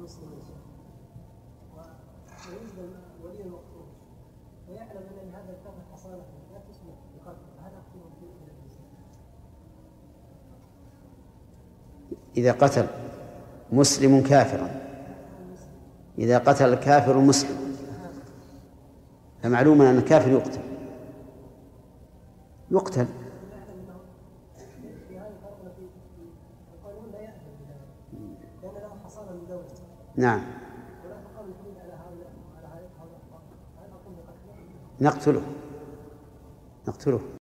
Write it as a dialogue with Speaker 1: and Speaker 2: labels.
Speaker 1: مسلم ويوجد ولي المقتول ويعلم ان هذا الكافر حصانه لا تسمح بقتله، هل يقتله
Speaker 2: إذا قتل مسلم كافرا، إذا قتل الكافر المسلم فمعلوم أن الكافر يقتل. نعم نقتله.